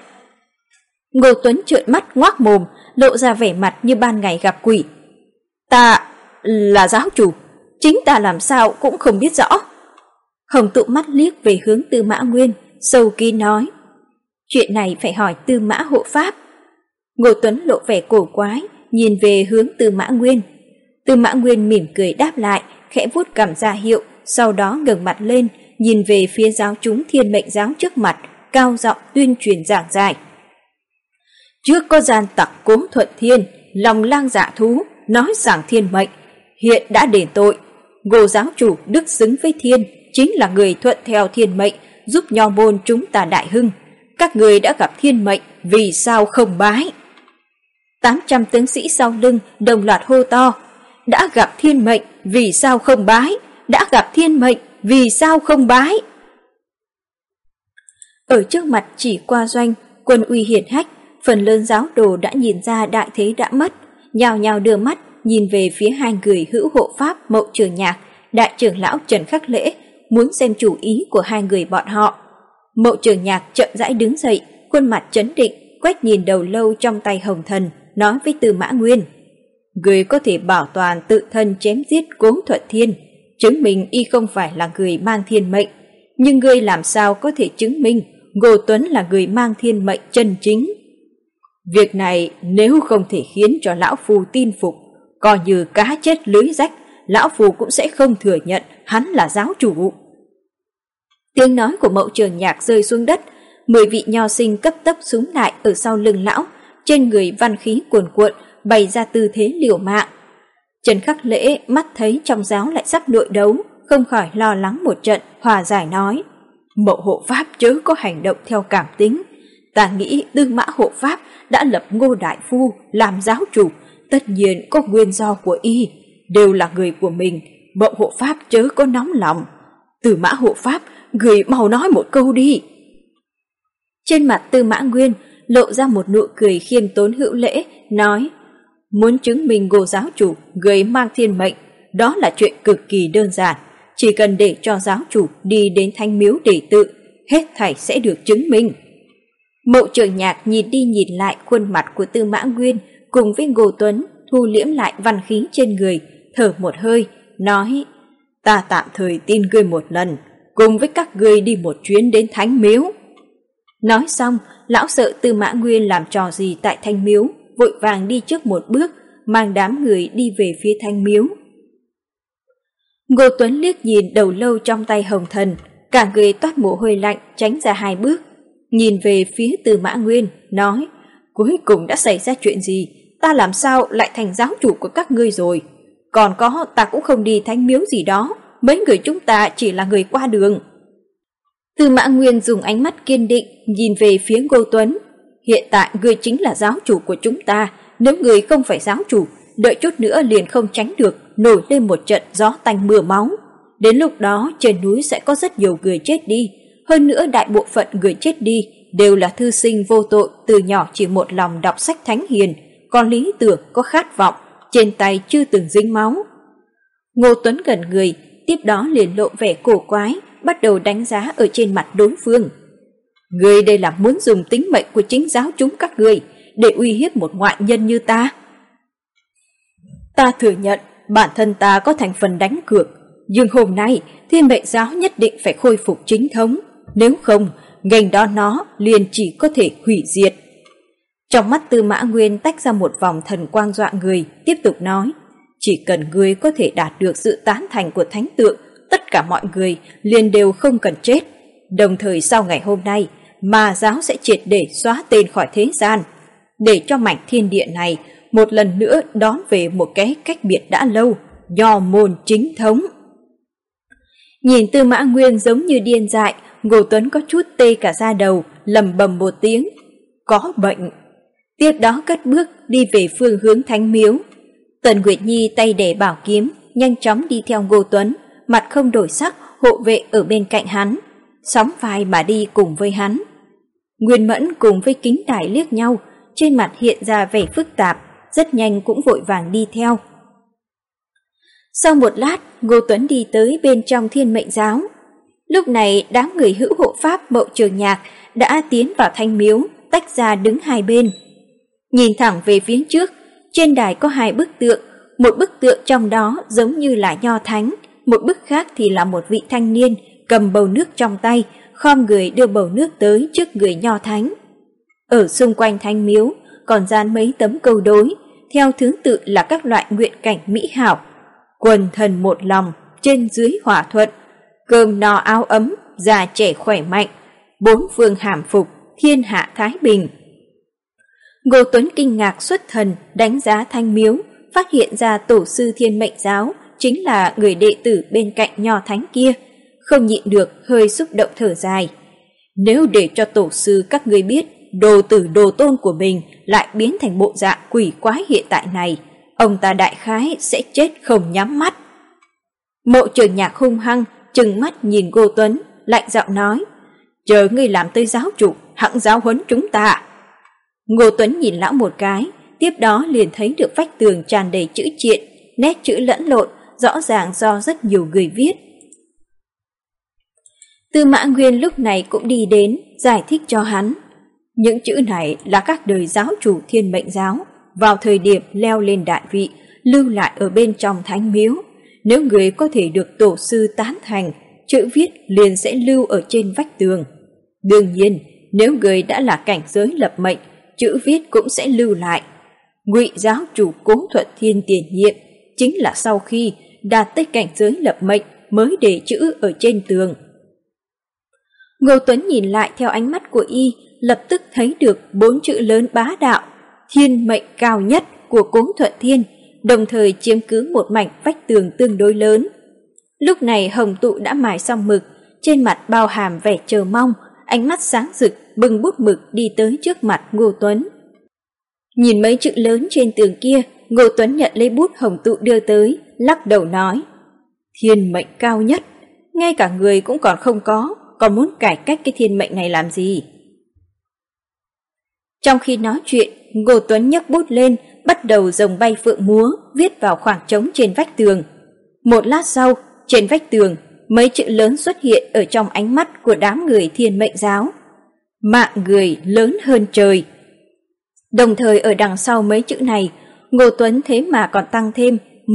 Ngô Tuấn trợn mắt ngoác mồm, lộ ra vẻ mặt như ban ngày gặp quỷ. Ta là giáo chủ, chính ta làm sao cũng không biết rõ. Hồng Tụ mắt liếc về hướng Tư Mã Nguyên, sâu kín nói, chuyện này phải hỏi Tư Mã hộ pháp. Ngô Tuấn lộ vẻ cổ quái, nhìn về hướng Tư Mã Nguyên. Tư Mã Nguyên mỉm cười đáp lại, khẽ vuốt cằm ra hiệu, sau đó ngẩng mặt lên, nhìn về phía giáo chúng Thiên Mệnh giáo trước mặt, cao giọng tuyên truyền giảng giải. Trước có gian tặc Cố Thuận Thiên, lòng lang dạ thú, nói giảng thiên mệnh, hiện đã đền tội. Ngô giáo chủ đức xứng với thiên, chính là người thuận theo thiên mệnh, giúp nho môn chúng ta đại hưng. Các người đã gặp thiên mệnh, vì sao không bái? 800 tướng sĩ sau lưng đồng loạt hô to, đã gặp thiên mệnh, vì sao không bái? Đã gặp thiên mệnh, vì sao không bái? Ở trước mặt chỉ qua doanh, quân uy hiển hách, phần lớn giáo đồ đã nhìn ra đại thế đã mất, nhào nhào đưa mắt nhìn về phía hai người hữu hộ pháp Mậu Trường Nhạc, đại trưởng lão Trần Khắc Lễ, muốn xem chủ ý của hai người bọn họ. Mậu Trường Nhạc chậm rãi đứng dậy, khuôn mặt trấn định, quét nhìn đầu lâu trong tay Hồng Thần, nói với Tư Mã Nguyên, người có thể bảo toàn tự thân chém giết Cố Thuận Thiên, chứng minh y không phải là người mang thiên mệnh, nhưng ngươi làm sao có thể chứng minh Ngô Tuấn là người mang thiên mệnh chân chính? Việc này nếu không thể khiến cho lão phu tin phục, coi như cá chết lưới rách, lão phu cũng sẽ không thừa nhận hắn là giáo chủ. Tiếng nói của Mậu Trường Nhạc rơi xuống đất, 10 vị nho sinh cấp tốc súng lại ở sau lưng lão, trên người văn khí cuồn cuộn, bày ra tư thế liều mạng. Trần Khắc Lễ mắt thấy trong giáo lại sắp nội đấu, không khỏi lo lắng một trận, hòa giải nói, Mậu hộ pháp chớ có hành động theo cảm tính. Ta nghĩ Tư Mã hộ pháp đã lập Ngô đại phu làm giáo chủ, tất nhiên có nguyên do của y, đều là người của mình, Mậu hộ pháp chớ có nóng lòng. Tư Mã hộ pháp, người mau nói một câu đi. Trên mặt Tư Mã Nguyên lộ ra một nụ cười khiêm tốn hữu lễ, nói, muốn chứng minh Ngô giáo chủ người mang thiên mệnh, đó là chuyện cực kỳ đơn giản, chỉ cần để cho giáo chủ đi đến Thanh Miếu để tự, hết thảy sẽ được chứng minh. Mậu Trường Nhạc nhìn đi nhìn lại khuôn mặt của Tư Mã Nguyên cùng với Ngô Tuấn, thu liễm lại văn khí trên người, thở một hơi, nói, ta tạm thời tin ngươi một lần, cùng với các ngươi đi một chuyến đến Thánh Miếu. Nói xong, lão sợ Tư Mã Nguyên làm trò gì tại Thanh Miếu, vội vàng đi trước một bước, mang đám người đi về phía Thanh Miếu. Ngô Tuấn liếc nhìn đầu lâu trong tay Hồng Thần, cả người toát mồ hôi lạnh tránh ra 2 bước, nhìn về phía Tư Mã Nguyên, nói, cuối cùng đã xảy ra chuyện gì, ta làm sao lại thành giáo chủ của các ngươi rồi, còn có ta cũng không đi Thánh Miếu gì đó, mấy người chúng ta chỉ là người qua đường. Tư Mã Nguyên dùng ánh mắt kiên định nhìn về phía Ngô Tuấn. Hiện tại ngươi chính là giáo chủ của chúng ta, nếu ngươi không phải giáo chủ, đợi chút nữa liền không tránh được nổi lên một trận gió tanh mưa máu. Đến lúc đó trên núi sẽ có rất nhiều người chết đi, hơn nữa đại bộ phận người chết đi đều là thư sinh vô tội từ nhỏ chỉ một lòng đọc sách thánh hiền, có lý tưởng, có khát vọng, trên tay chưa từng dính máu. Ngô Tuấn gần người, tiếp đó liền lộ vẻ cổ quái, bắt đầu đánh giá ở trên mặt đối phương. Ngươi đây là muốn dùng tính mệnh của chính giáo chúng các ngươi để uy hiếp một ngoại nhân như ta. Ta thừa nhận bản thân ta có thành phần đánh cược, nhưng hôm nay Thiên Mệnh giáo nhất định phải khôi phục chính thống, nếu không ngành đó nó liền chỉ có thể hủy diệt. Trong mắt Tư Mã Nguyên tách ra một vòng thần quang dọa người, tiếp tục nói, chỉ cần ngươi có thể đạt được sự tán thành của thánh tượng, tất cả mọi người liền đều không cần chết. Đồng thời sau ngày hôm nay, Ma giáo sẽ triệt để xóa tên khỏi thế gian, để cho mảnh thiên địa này một lần nữa đón về một cái cách biệt đã lâu, nho môn chính thống. Nhìn Tư Mã Nguyên giống như điên dại, Ngô Tuấn có chút tê cả da đầu, lầm bầm một tiếng, có bệnh. Tiếp đó cất bước đi về phương hướng Thánh Miếu. Tần Nguyệt Nhi tay đẻ bảo kiếm, nhanh chóng đi theo Ngô Tuấn, mặt không đổi sắc, hộ vệ ở bên cạnh hắn, sóng vai mà đi cùng với hắn. Nguyên Mẫn cùng với Kính Đài liếc nhau, trên mặt hiện ra vẻ phức tạp, rất nhanh cũng vội vàng đi theo. Sau một lát, Ngô Tuấn đi tới bên trong Thiên Mệnh giáo. Lúc này đám người hữu hộ pháp Mậu Trường Nhạc đã tiến vào Thanh Miếu, tách ra đứng hai bên. Nhìn thẳng về phía trước, trên đài có hai bức tượng, một bức tượng trong đó giống như là nho thánh, một bức khác thì là một vị thanh niên cầm bầu nước trong tay, khom người đưa bầu nước tới trước người nho thánh. Ở xung quanh Thanh Miếu còn dán mấy tấm câu đối, theo thứ tự là các loại nguyện cảnh mỹ hảo: quần thần một lòng, trên dưới hòa thuận, cơm no áo ấm, già trẻ khỏe mạnh, bốn phương hàm phục, thiên hạ thái bình. Ngô Tuấn kinh ngạc xuất thần đánh giá Thanh Miếu, phát hiện ra tổ sư Thiên Mệnh giáo chính là người đệ tử bên cạnh nho thánh kia, không nhịn được hơi xúc động thở dài. Nếu để cho tổ sư các ngươi biết đồ tử đồ tôn của mình lại biến thành bộ dạng quỷ quái hiện tại này, ông ta đại khái sẽ chết không nhắm mắt. Mộ Trường Nhạc hung hăng trừng mắt nhìn Ngô Tuấn, lạnh giọng nói, chờ ngươi làm tới giáo chủ, hẵng giáo huấn chúng ta. Ngô Tuấn nhìn lão một cái, tiếp đó liền thấy được vách tường tràn đầy chữ triện, nét chữ lẫn lộn, rõ ràng do rất nhiều người viết. Tư Mã Nguyên lúc này cũng đi đến, giải thích cho hắn. Những chữ này là các đời giáo chủ Thiên Mệnh giáo vào thời điểm leo lên đại vị, lưu lại ở bên trong Thánh Miếu. Nếu người có thể được tổ sư tán thành, chữ viết liền sẽ lưu ở trên vách tường. Đương nhiên, nếu người đã là cảnh giới lập mệnh, chữ viết cũng sẽ lưu lại. Ngụy giáo chủ Cố Thuận Thiên tiền nhiệm chính là sau khi đạt tới cảnh giới lập mệnh mới để chữ ở trên tường. Ngô Tuấn nhìn lại theo ánh mắt của y, lập tức thấy được 4 chữ lớn bá đạo, Thiên Mệnh cao nhất của Cố Thuận Thiên, đồng thời chiếm cứ một mảnh vách tường tương đối lớn. Lúc này Hồng Tụ đã mài xong mực, trên mặt bao hàm vẻ chờ mong, ánh mắt sáng rực bưng bút mực đi tới trước mặt Ngô Tuấn. Nhìn mấy chữ lớn trên tường kia, Ngô Tuấn nhận lấy bút Hồng Tụ đưa tới, lắc đầu nói, Thiên Mệnh cao nhất, ngay cả người cũng còn không có, còn muốn cải cách cái thiên mệnh này làm gì? Trong khi nói chuyện, Ngô Tuấn nhấc bút lên, bắt đầu rồng bay phượng múa, viết vào khoảng trống trên vách tường. Một lát sau, trên vách tường, mấy chữ lớn xuất hiện ở trong ánh mắt của đám người Thiên Mệnh giáo. Mạng người lớn hơn trời. Đồng thời ở đằng sau mấy chữ này, Ngô Tuấn thế mà còn tăng thêm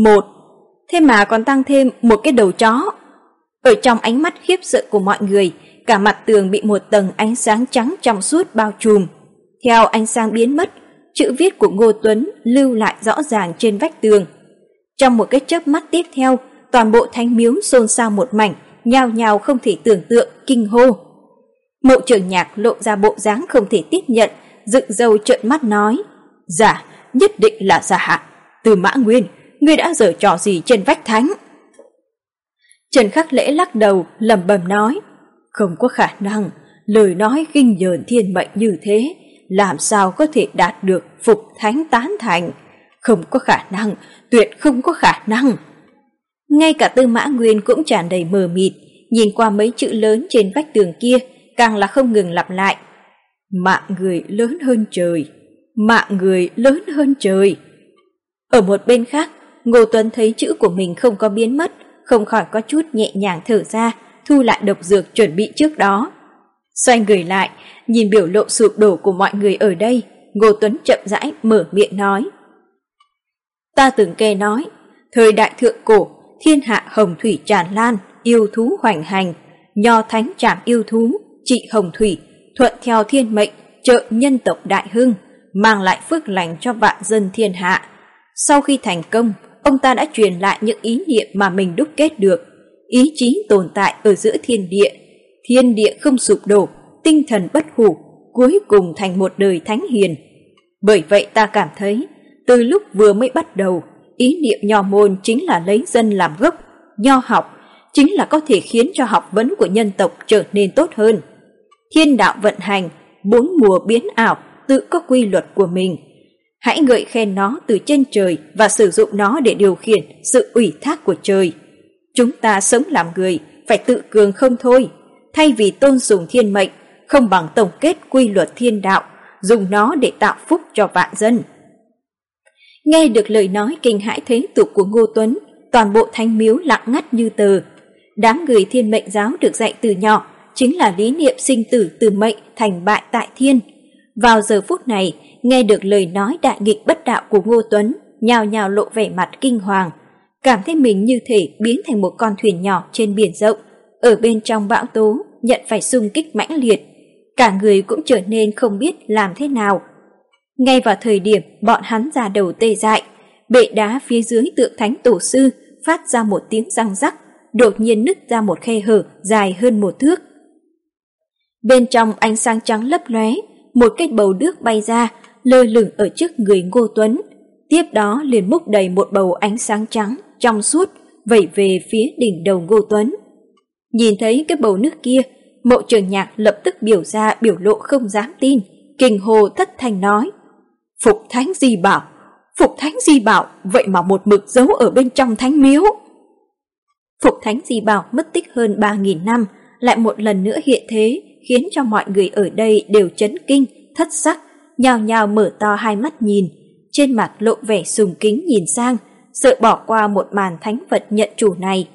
một cái đầu chó. Ở trong ánh mắt khiếp sợ của mọi người, cả mặt tường bị một tầng ánh sáng trắng trong suốt bao trùm. Theo ánh sáng biến mất, chữ viết của Ngô Tuấn lưu lại rõ ràng trên vách tường. Trong một cái chớp mắt tiếp theo, toàn bộ Thánh Miếu xôn xao một mảnh, nhao nhao không thể tưởng tượng, kinh hô. Mộ Trường Nhạc lộ ra bộ dáng không thể tiếp nhận, dựng râu trợn mắt nói, giả, nhất định là giả. Tư Mã Nguyên, ngươi đã giở trò gì trên vách thánh? Trần Khắc Lễ lắc đầu lẩm bẩm nói, Không có khả năng, lời nói khinh nhờn thiên mệnh như thế, làm sao có thể đạt được Phục Thánh tán thành? Không có khả năng, tuyệt không có khả năng. Ngay cả Tư Mã Nguyên cũng tràn đầy mờ mịt, nhìn qua mấy chữ lớn trên vách tường kia, càng là không ngừng lặp lại. Mạng người lớn hơn trời, mạng người lớn hơn trời. Ở một bên khác, Ngô Tuấn thấy chữ của mình không có biến mất, không khỏi có chút nhẹ nhàng thở ra, thu lại độc dược chuẩn bị trước đó. Xoay người lại, nhìn biểu lộ sụp đổ của mọi người ở đây, Ngô Tuấn chậm rãi mở miệng nói. Ta từng nghe nói, thời đại thượng cổ, thiên hạ hồng thủy tràn lan, yêu thú hoành hành, nho thánh trảm yêu thú, trị hồng thủy, thuận theo thiên mệnh, trợ nhân tộc đại hưng, mang lại phước lành cho vạn dân thiên hạ. Sau khi thành công, ông ta đã truyền lại những ý niệm mà mình đúc kết được, ý chí tồn tại ở giữa thiên địa không sụp đổ, tinh thần bất hủ, cuối cùng thành một đời thánh hiền. Bởi vậy ta cảm thấy, từ lúc vừa mới bắt đầu, ý niệm nho môn chính là lấy dân làm gốc, nho học chính là có thể khiến cho học vấn của nhân tộc trở nên tốt hơn. Thiên đạo vận hành, bốn mùa biến ảo, tự có quy luật của mình. Hãy ngợi khen nó từ trên trời và sử dụng nó để điều khiển sự ủy thác của trời. Chúng ta sống làm người, phải tự cường không thôi. Thay vì tôn sùng thiên mệnh, không bằng tổng kết quy luật thiên đạo, dùng nó để tạo phúc cho vạn dân. Nghe được lời nói kinh hãi thế tục của Ngô Tuấn, toàn bộ thánh miếu lặng ngắt như tờ. Đám người Thiên Mệnh giáo được dạy từ nhỏ chính là lý niệm sinh tử từ mệnh thành bại tại thiên. Vào giờ phút này, nghe được lời nói đại nghịch bất đạo của Ngô Tuấn, nhào nhào lộ vẻ mặt kinh hoàng, cảm thấy mình như thể biến thành một con thuyền nhỏ trên biển rộng, ở bên trong bão tố nhận phải xung kích mãnh liệt, cả người cũng trở nên không biết làm thế nào. Ngay vào thời điểm bọn hắn già đầu tê dại, bệ đá phía dưới tượng thánh tổ sư phát ra một tiếng răng rắc, đột nhiên nứt ra một khe hở dài hơn 1 thước. Bên trong ánh sáng trắng lấp lóe, một cái bầu nước bay ra, lơ lửng ở trước người Ngô Tuấn. Tiếp đó liền múc đầy một bầu ánh sáng trắng trong suốt, vẩy về phía đỉnh đầu Ngô Tuấn. Nhìn thấy cái bầu nước kia, Mộ Trường Nhạc lập tức biểu ra biểu lộ không dám tin, kinh hô thất thanh nói: Phục Thánh Di Bảo, Phục Thánh Di Bảo, vậy mà một mực giấu ở bên trong thánh miếu. Phục Thánh Di Bảo mất tích hơn 3.000 năm, lại một lần nữa hiện thế, khiến cho mọi người ở đây đều chấn kinh, thất sắc, nhao nhao mở to hai mắt nhìn, trên mặt lộ vẻ sùng kính nhìn sang, sợ bỏ qua một màn thánh vật nhận chủ này.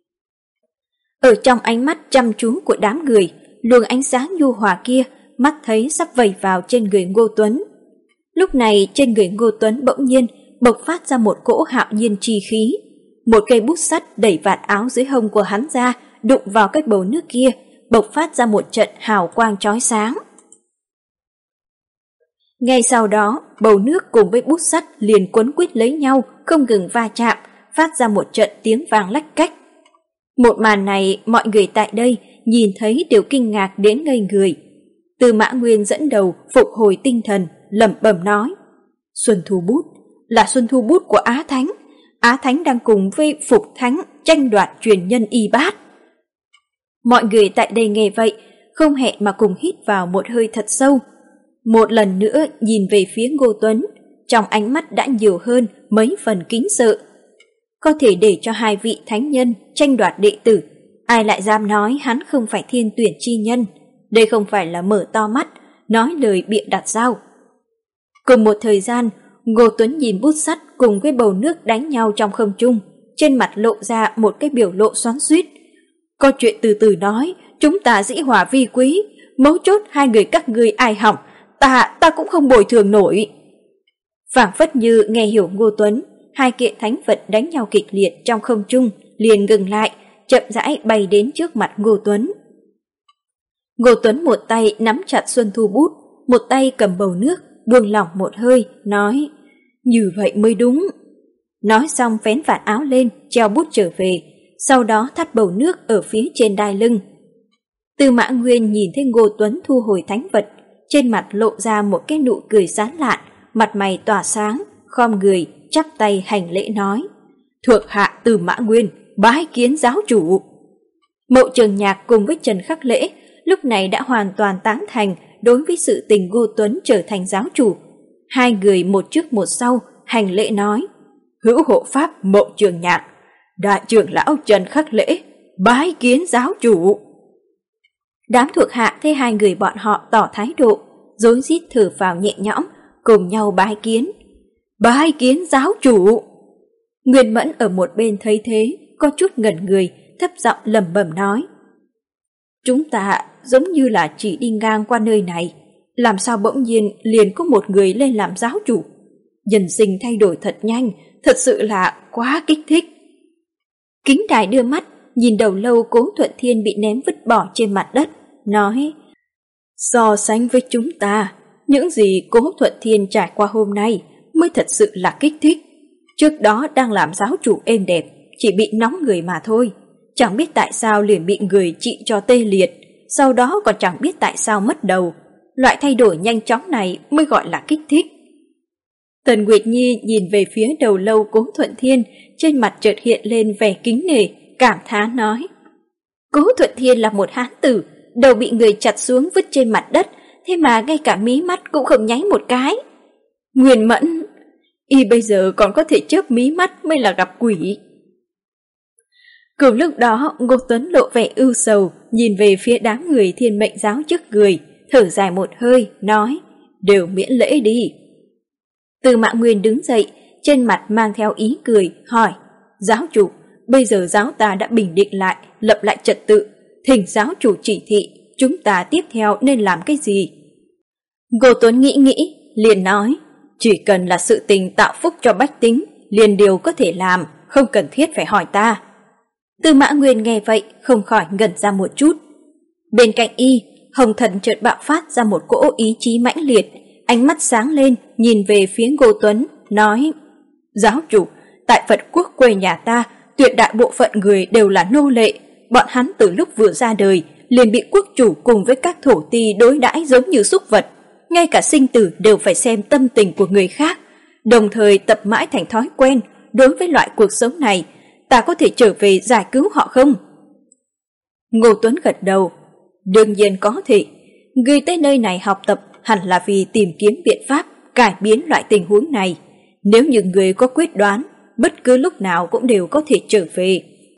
Ở trong ánh mắt chăm chú của đám người, luồng ánh sáng nhu hòa kia, mắt thấy sắp vẩy vào trên người Ngô Tuấn. Lúc này trên người Ngô Tuấn bỗng nhiên bộc phát ra một cỗ hạo nhiên chi khí. Một cây bút sắt đẩy vạt áo dưới hông của hắn ra, đụng vào cái bầu nước kia, bộc phát ra một trận hào quang chói sáng. Ngay sau đó, bầu nước cùng với bút sắt liền quấn quýt lấy nhau, không ngừng va chạm, phát ra một trận tiếng vang lách cách. Một màn này mọi người tại đây nhìn thấy đều kinh ngạc đến ngây người. Tư Mã Nguyên dẫn đầu phục hồi tinh thần, lẩm bẩm nói: Xuân Thu Bút, là Xuân Thu Bút của Á Thánh. Á Thánh đang cùng với Phục Thánh tranh đoạt truyền nhân y bát. Mọi người tại đây nghe vậy, không hẹn mà cùng hít vào một hơi thật sâu. Một lần nữa nhìn về phía Ngô Tuấn, trong ánh mắt đã nhiều hơn mấy phần kính sợ. Có thể để cho hai vị thánh nhân tranh đoạt đệ tử, ai lại dám nói hắn không phải thiên tuyển chi nhân? Đây không phải là mở to mắt, nói lời bịa đặt sao? Cùng một thời gian, Ngô Tuấn nhìn bút sắt cùng với bầu nước đánh nhau trong không trung, trên mặt lộ ra một cái biểu lộ xoắn xuýt. Có chuyện từ từ nói, chúng ta dĩ hòa vi quý, mấu chốt hai người các ngươi ai hỏng, ta cũng không bồi thường nổi. Phảng phất như nghe hiểu Ngô Tuấn, hai kiện thánh vật đánh nhau kịch liệt trong không trung liền ngừng lại, chậm rãi bay đến trước mặt Ngô Tuấn. Ngô Tuấn một tay nắm chặt Xuân Thu Bút, một tay cầm bầu nước, buông lỏng một hơi, nói: Như vậy mới đúng. Nói xong vén vạt áo lên, treo bút trở về, sau đó thắt bầu nước ở phía trên đai lưng. Tư Mã Nguyên nhìn thấy Ngô Tuấn thu hồi thánh vật, trên mặt lộ ra một cái nụ cười sán lạn, mặt mày tỏa sáng, khom người, chắp tay hành lễ nói: Thuộc hạ Tư Mã Nguyên, bái kiến giáo chủ. Mộ Trường Nhạc cùng với Trần Khắc Lễ lúc này đã hoàn toàn tán thành đối với sự tình Ngô Tuấn trở thành giáo chủ. Hai người một trước một sau hành lễ nói: Hữu hộ pháp Mộ Trường Nhạc, đại trưởng lão Trần Khắc Lễ bái kiến giáo chủ. Đám thuộc hạ thấy hai người bọn họ tỏ thái độ, rối rít thở phào nhẹ nhõm, cùng nhau bái kiến. Bái kiến giáo chủ. Nguyên Mẫn ở một bên thấy thế, có chút ngẩn người, thấp giọng lẩm bẩm nói: Chúng ta giống như là chỉ đi ngang qua nơi này, làm sao bỗng nhiên liền có một người lên làm giáo chủ? Nhân sinh thay đổi thật nhanh, thật sự là quá kích thích. Kính Đài đưa mắt nhìn đầu lâu Cố Thuận Thiên bị ném vứt bỏ trên mặt đất, nói: So sánh với chúng ta, những gì Cố Thuận Thiên trải qua hôm nay mới thật sự là kích thích. Trước đó đang làm giáo chủ êm đẹp, chỉ bị nóng người mà thôi, chẳng biết tại sao liền bị người trị cho tê liệt, sau đó còn chẳng biết tại sao mất đầu. Loại thay đổi nhanh chóng này mới gọi là kích thích. Tần Nguyệt Nhi nhìn về phía đầu lâu Cố Thuận Thiên, trên mặt chợt hiện lên vẻ kính nể, cảm thán nói: Cố Thuận Thiên là một hán tử, đầu bị người chặt xuống vứt trên mặt đất, thế mà ngay cả mí mắt cũng không nháy một cái. Nguyên Mẫn, y bây giờ còn có thể chớp mí mắt mới là gặp quỷ. Cùng lúc đó, Ngô Tuấn lộ vẻ ưu sầu, nhìn về phía đám người Thiên Mệnh giáo trước người, thở dài một hơi, nói: Đều miễn lễ đi. Từ Mã Nguyên đứng dậy, trên mặt mang theo ý cười, hỏi: Giáo chủ, bây giờ giáo ta đã bình định lại, lập lại trật tự, thỉnh giáo chủ chỉ thị, chúng ta tiếp theo nên làm cái gì? Ngô Tuấn nghĩ, liền nói: Chỉ cần là sự tình tạo phúc cho bách tính, liền điều có thể làm, không cần thiết phải hỏi ta. Tư Mã Nguyên nghe vậy, không khỏi ngẩn ra một chút. Bên cạnh y, Hồng Thần chợt bạo phát ra một cỗ ý chí mãnh liệt, ánh mắt sáng lên, nhìn về phía Ngô Tuấn, nói: Giáo chủ, tại Phật quốc quê nhà ta, tuyệt đại bộ phận người đều là nô lệ, bọn hắn từ lúc vừa ra đời liền bị quốc chủ cùng với các thổ ti đối đãi giống như súc vật, ngay cả sinh tử đều phải xem tâm tình của người khác, đồng thời tập mãi thành thói quen. Đối với loại cuộc sống này, ta có thể trở về giải cứu họ không? Ngô Tuấn gật đầu: Đương nhiên có thể. Người tới nơi này học tập hẳn là vì tìm kiếm biện pháp cải biến loại tình huống này. Nếu như người có quyết đoán, bất cứ lúc nào cũng đều có thể trở về.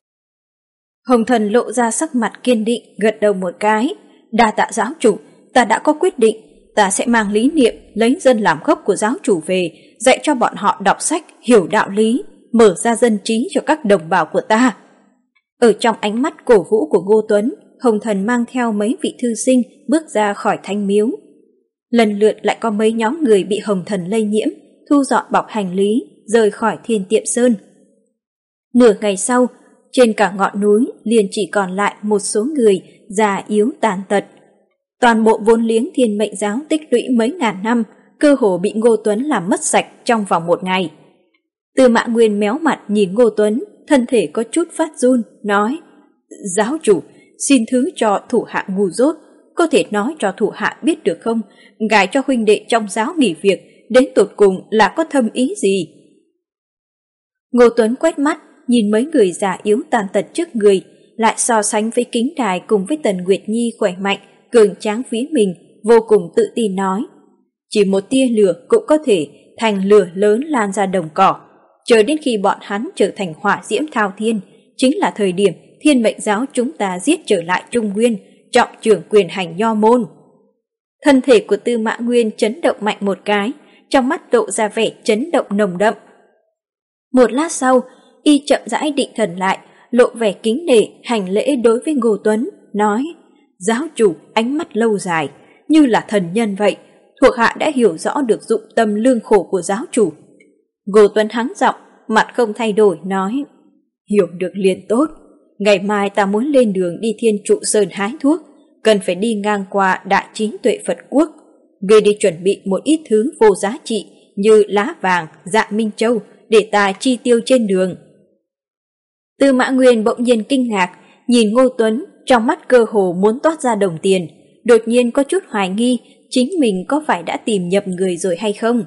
Hồng Thần lộ ra sắc mặt kiên định, gật đầu một cái: Đa tạ giáo chủ, ta đã có quyết định, ta sẽ mang lý niệm lấy dân làm gốc của giáo chủ về, dạy cho bọn họ đọc sách, hiểu đạo lý, mở ra dân trí cho các đồng bào của ta. Ở trong ánh mắt cổ vũ của Ngô Tuấn, Hồng Thần mang theo mấy vị thư sinh bước ra khỏi thanh miếu. Lần lượt lại có mấy nhóm người bị Hồng Thần lây nhiễm, thu dọn bọc hành lý, rời khỏi Thiên Tiệm Sơn. Nửa ngày sau, trên cả ngọn núi liền chỉ còn lại một số người già yếu tàn tật. Toàn bộ vốn liếng Thiên Mệnh giáo tích lũy mấy ngàn năm, cơ hồ bị Ngô Tuấn làm mất sạch trong vòng một ngày. Tư Mã Nguyên méo mặt nhìn Ngô Tuấn, thân thể có chút phát run, nói: Giáo chủ, xin thứ cho thủ hạ ngu dốt, có thể nói cho thủ hạ biết được không, ngài cho huynh đệ trong giáo nghỉ việc, đến tột cùng là có thâm ý gì? Ngô Tuấn quét mắt, nhìn mấy người già yếu tàn tật trước người, lại so sánh với Kính Đài cùng với Tần Nguyệt Nhi khỏe mạnh, cường tráng phía mình, vô cùng tự tin nói: Chỉ một tia lửa cũng có thể thành lửa lớn lan ra đồng cỏ. Chờ đến khi bọn hắn trở thành hỏa diễm thao thiên, chính là thời điểm Thiên Mệnh giáo chúng ta giết trở lại Trung Nguyên, trọng trưởng quyền hành nho môn. Thân thể của Tư Mã Nguyên chấn động mạnh một cái, trong mắt lộ ra vẻ chấn động nồng đậm. Một lát sau, y chậm rãi định thần lại, lộ vẻ kính nể hành lễ đối với Ngô Tuấn, nói: Giáo chủ ánh mắt lâu dài, như là thần nhân vậy, thuộc hạ đã hiểu rõ được dụng tâm lương khổ của giáo chủ. Ngô Tuấn hắng giọng, mặt không thay đổi, nói: Hiểu được liền tốt. Ngày mai ta muốn lên đường đi Thiên Trụ Sơn hái thuốc, cần phải đi ngang qua Đại Trí Tuệ Phật Quốc. Ngươi đi chuẩn bị một ít thứ vô giá trị như lá vàng, dạ minh châu để ta chi tiêu trên đường. Tư Mã Nguyên bỗng nhiên kinh ngạc, nhìn Ngô Tuấn, trong mắt cơ hồ muốn toát ra đồng tiền, đột nhiên có chút hoài nghi chính mình có phải đã tìm nhầm người rồi hay không.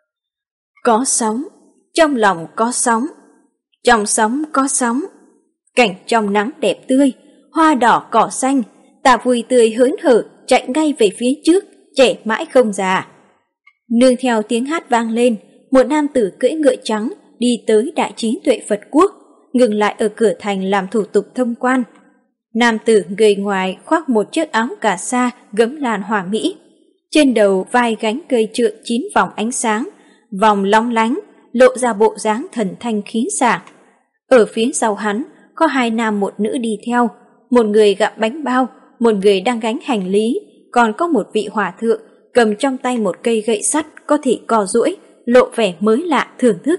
Có sóng, trong lòng có sóng, trong sóng có sóng. Cảnh trong nắng đẹp tươi, hoa đỏ cỏ xanh, ta vui tươi hớn hở chạy ngay về phía trước, trẻ mãi không già. Nương theo tiếng hát vang lên, một nam tử cưỡi ngựa trắng đi tới Đại Trí Tuệ Phật Quốc, ngừng lại ở cửa thành làm thủ tục thông quan. Nam tử người ngoài khoác một chiếc áo cà sa gấm làn hoa mỹ, trên đầu vai gánh cây trượng 9 vòng ánh sáng, vòng long lánh, lộ ra bộ dáng thần thanh khí sảng. Ở phía sau hắn có 2 nam một nữ đi theo, một người gặm bánh bao, một người đang gánh hành lý, còn có một vị hòa thượng cầm trong tay một cây gậy sắt có thể co duỗi, lộ vẻ mới lạ thưởng thức.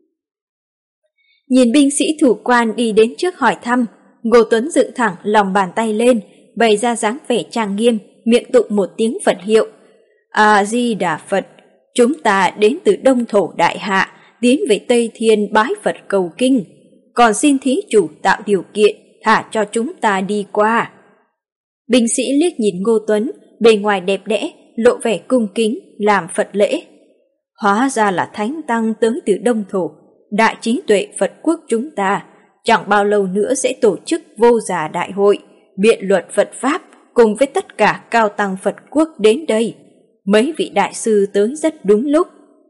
Nhìn binh sĩ thủ quan đi đến trước hỏi thăm, Ngô Tuấn dựng thẳng lòng bàn tay lên, bày ra dáng vẻ trang nghiêm, miệng tụng một tiếng Phật hiệu. A Di Đà Phật, chúng ta đến từ Đông Thổ Đại Hạ, tiến về Tây Thiên bái Phật cầu kinh, còn xin thí chủ tạo điều kiện thả cho chúng ta đi qua. Binh sĩ liếc nhìn Ngô Tuấn, bề ngoài đẹp đẽ, lộ vẻ cung kính, làm Phật lễ. Hóa ra là thánh tăng tới từ Đông Thổ, Đại Trí Tuệ Phật Quốc chúng ta, chẳng bao lâu nữa sẽ tổ chức vô giả đại hội, biện luật Phật Pháp cùng với tất cả cao tăng Phật Quốc đến đây. Mấy vị đại sư tới rất đúng lúc.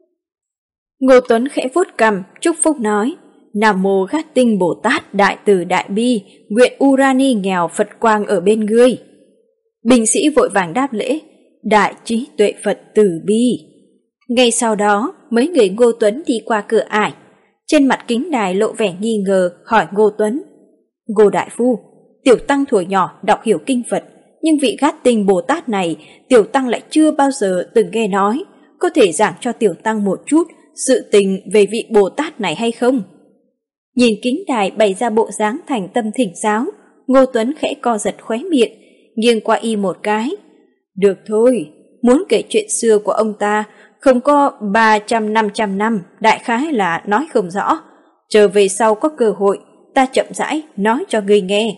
Ngô Tuấn khẽ vuốt cằm, chúc phúc nói: Nam mô Gát Tinh Bồ Tát Đại Từ Đại Bi, nguyện Urani nghèo Phật quang ở bên ngươi. Binh sĩ vội vàng đáp lễ: Đại Trí Tuệ Phật Từ Bi. Ngay sau đó, mấy người Ngô Tuấn đi qua cửa ải. Trên mặt Kính Đài lộ vẻ nghi ngờ, hỏi Ngô Tuấn: Ngô đại phu, tiểu tăng thuở nhỏ đọc hiểu kinh Phật, nhưng vị Gát Tinh Bồ Tát này tiểu tăng lại chưa bao giờ từng nghe nói, có thể giảng cho tiểu tăng một chút sự tình về vị Bồ Tát này hay không? Nhìn Kính Đài bày ra bộ dáng thành tâm thỉnh giáo, Ngô Tuấn khẽ co giật khóe miệng, nghiêng qua y một cái. Được thôi, muốn kể chuyện xưa của ông ta không có 300-500 năm, đại khái là nói không rõ. Chờ về sau có cơ hội, ta chậm rãi nói cho ngươi nghe.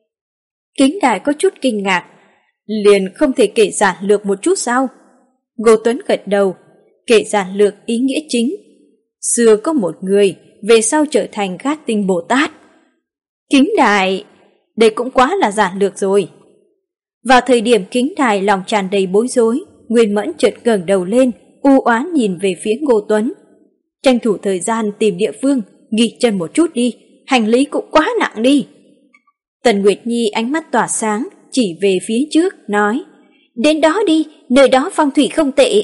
Kính Đài có chút kinh ngạc, liền không thể kể giản lược một chút sao? Ngô Tuấn gật đầu, kể giản lược ý nghĩa chính. Xưa có một người, về sau trở thành Gát Tinh Bồ Tát. Kính Đài, đây cũng quá là giản lược rồi. Vào thời điểm Kính Đài lòng tràn đầy bối rối, Nguyên Mẫn chợt ngẩng đầu lên, u oán nhìn về phía Ngô Tuấn. Tranh thủ thời gian tìm địa phương, nghỉ chân một chút đi, hành lý cũng quá nặng đi. Tần Nguyệt Nhi ánh mắt tỏa sáng, chỉ về phía trước, nói: Đến đó đi, nơi đó phong thủy không tệ.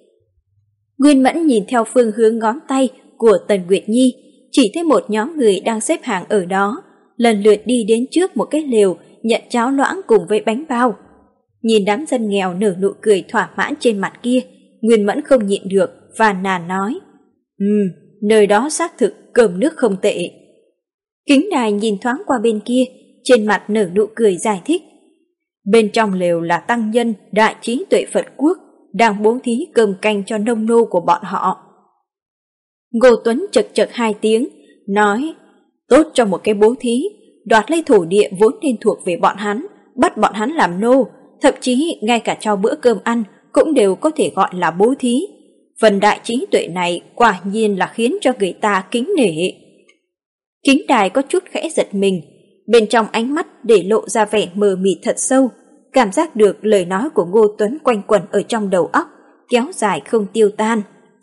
Nguyên Mẫn nhìn theo phương hướng ngón tay của Tần Nguyệt Nhi, chỉ thấy một nhóm người đang xếp hàng ở đó, lần lượt đi đến trước một cái lều, nhận cháo loãng cùng với bánh bao. Nhìn đám dân nghèo nở nụ cười thỏa mãn trên mặt kia, Nguyên Mẫn không nhịn được, phàn nàn nói: nơi đó xác thực cơm nước không tệ. Kính Đài nhìn thoáng qua bên kia, trên mặt nở nụ cười giải thích: Bên trong lều là tăng nhân Đại Trí Tuệ Phật Quốc, đang bố thí cơm canh cho nông nô của bọn họ. Ngô Tuấn chật chật 2 tiếng, nói: Tốt cho một cái bố thí, đoạt lấy thổ địa vốn nên thuộc về bọn hắn, bắt bọn hắn làm nô, thậm chí ngay cả cho bữa cơm ăn cũng đều có thể gọi là bố thí. Phần Đại Trí Tuệ này quả nhiên là khiến cho người ta kính nể. Kính Đài có chút khẽ giật mình, bên trong ánh mắt để lộ ra vẻ mờ mịt thật sâu, cảm giác được lời nói của Ngô Tuấn quanh quẩn ở trong đầu óc, kéo dài không tiêu tan.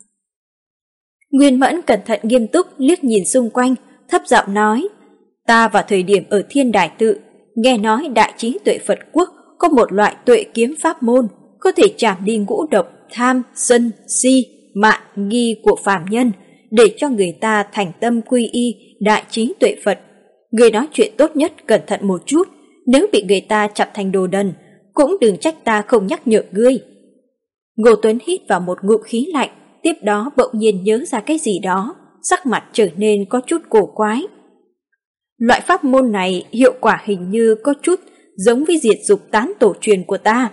Nguyên Mẫn cẩn thận nghiêm túc liếc nhìn xung quanh, thấp giọng nói: Ta vào thời điểm ở Thiên Đài Tự, nghe nói Đại Trí Tuệ Phật Quốc có một loại tuệ kiếm pháp môn, có thể trảm đi ngũ độc, tham, sân, si, mạn, nghi của phàm nhân, để cho người ta thành tâm quy y Đại Trí Tuệ Phật. Người nói chuyện tốt nhất cẩn thận một chút, nếu bị người ta chặt thành đồ đần, cũng đừng trách ta không nhắc nhở ngươi. Ngô Tuấn hít vào một ngụm khí lạnh, tiếp đó bỗng nhiên nhớ ra cái gì đó, sắc mặt trở nên có chút cổ quái. Loại pháp môn này hiệu quả hình như có chút giống với diệt dục tán tổ truyền của ta.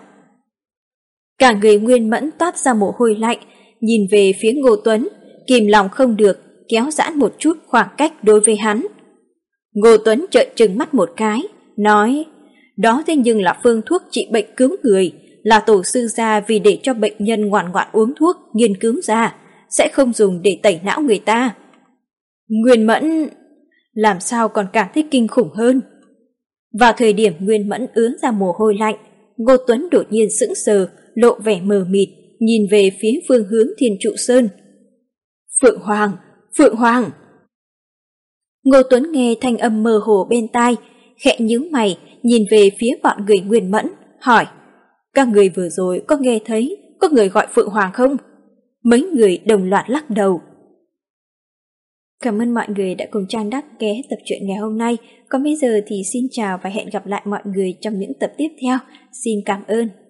Cả người Nguyên Mẫn toát ra mồ hôi lạnh, nhìn về phía Ngô Tuấn, kìm lòng không được, kéo giãn một chút khoảng cách đối với hắn. Ngô Tuấn trợn trừng mắt một cái, nói: Đó thế nhưng là phương thuốc trị bệnh cứu người, là tổ sư gia vì để cho bệnh nhân ngoan ngoãn uống thuốc nghiên cứu ra, sẽ không dùng để tẩy não người ta. Nguyên Mẫn, làm sao còn cảm thấy kinh khủng hơn. Vào thời điểm Nguyên Mẫn ứa ra mồ hôi lạnh, Ngô Tuấn đột nhiên sững sờ, lộ vẻ mờ mịt, nhìn về phía phương hướng Thiên Trụ Sơn. Phượng Hoàng! Phượng Hoàng! Ngô Tuấn nghe thanh âm mơ hồ bên tai, khẽ nhíu mày, nhìn về phía bọn người Nguyên Mẫn, hỏi: các người vừa rồi có nghe thấy có người gọi Phượng Hoàng không? Mấy người đồng loạt lắc đầu. Cảm ơn mọi người đã cùng Trang Đắc nghe tập truyện ngày hôm nay. Còn bây giờ thì xin chào và hẹn gặp lại mọi người trong những tập tiếp theo. Xin cảm ơn.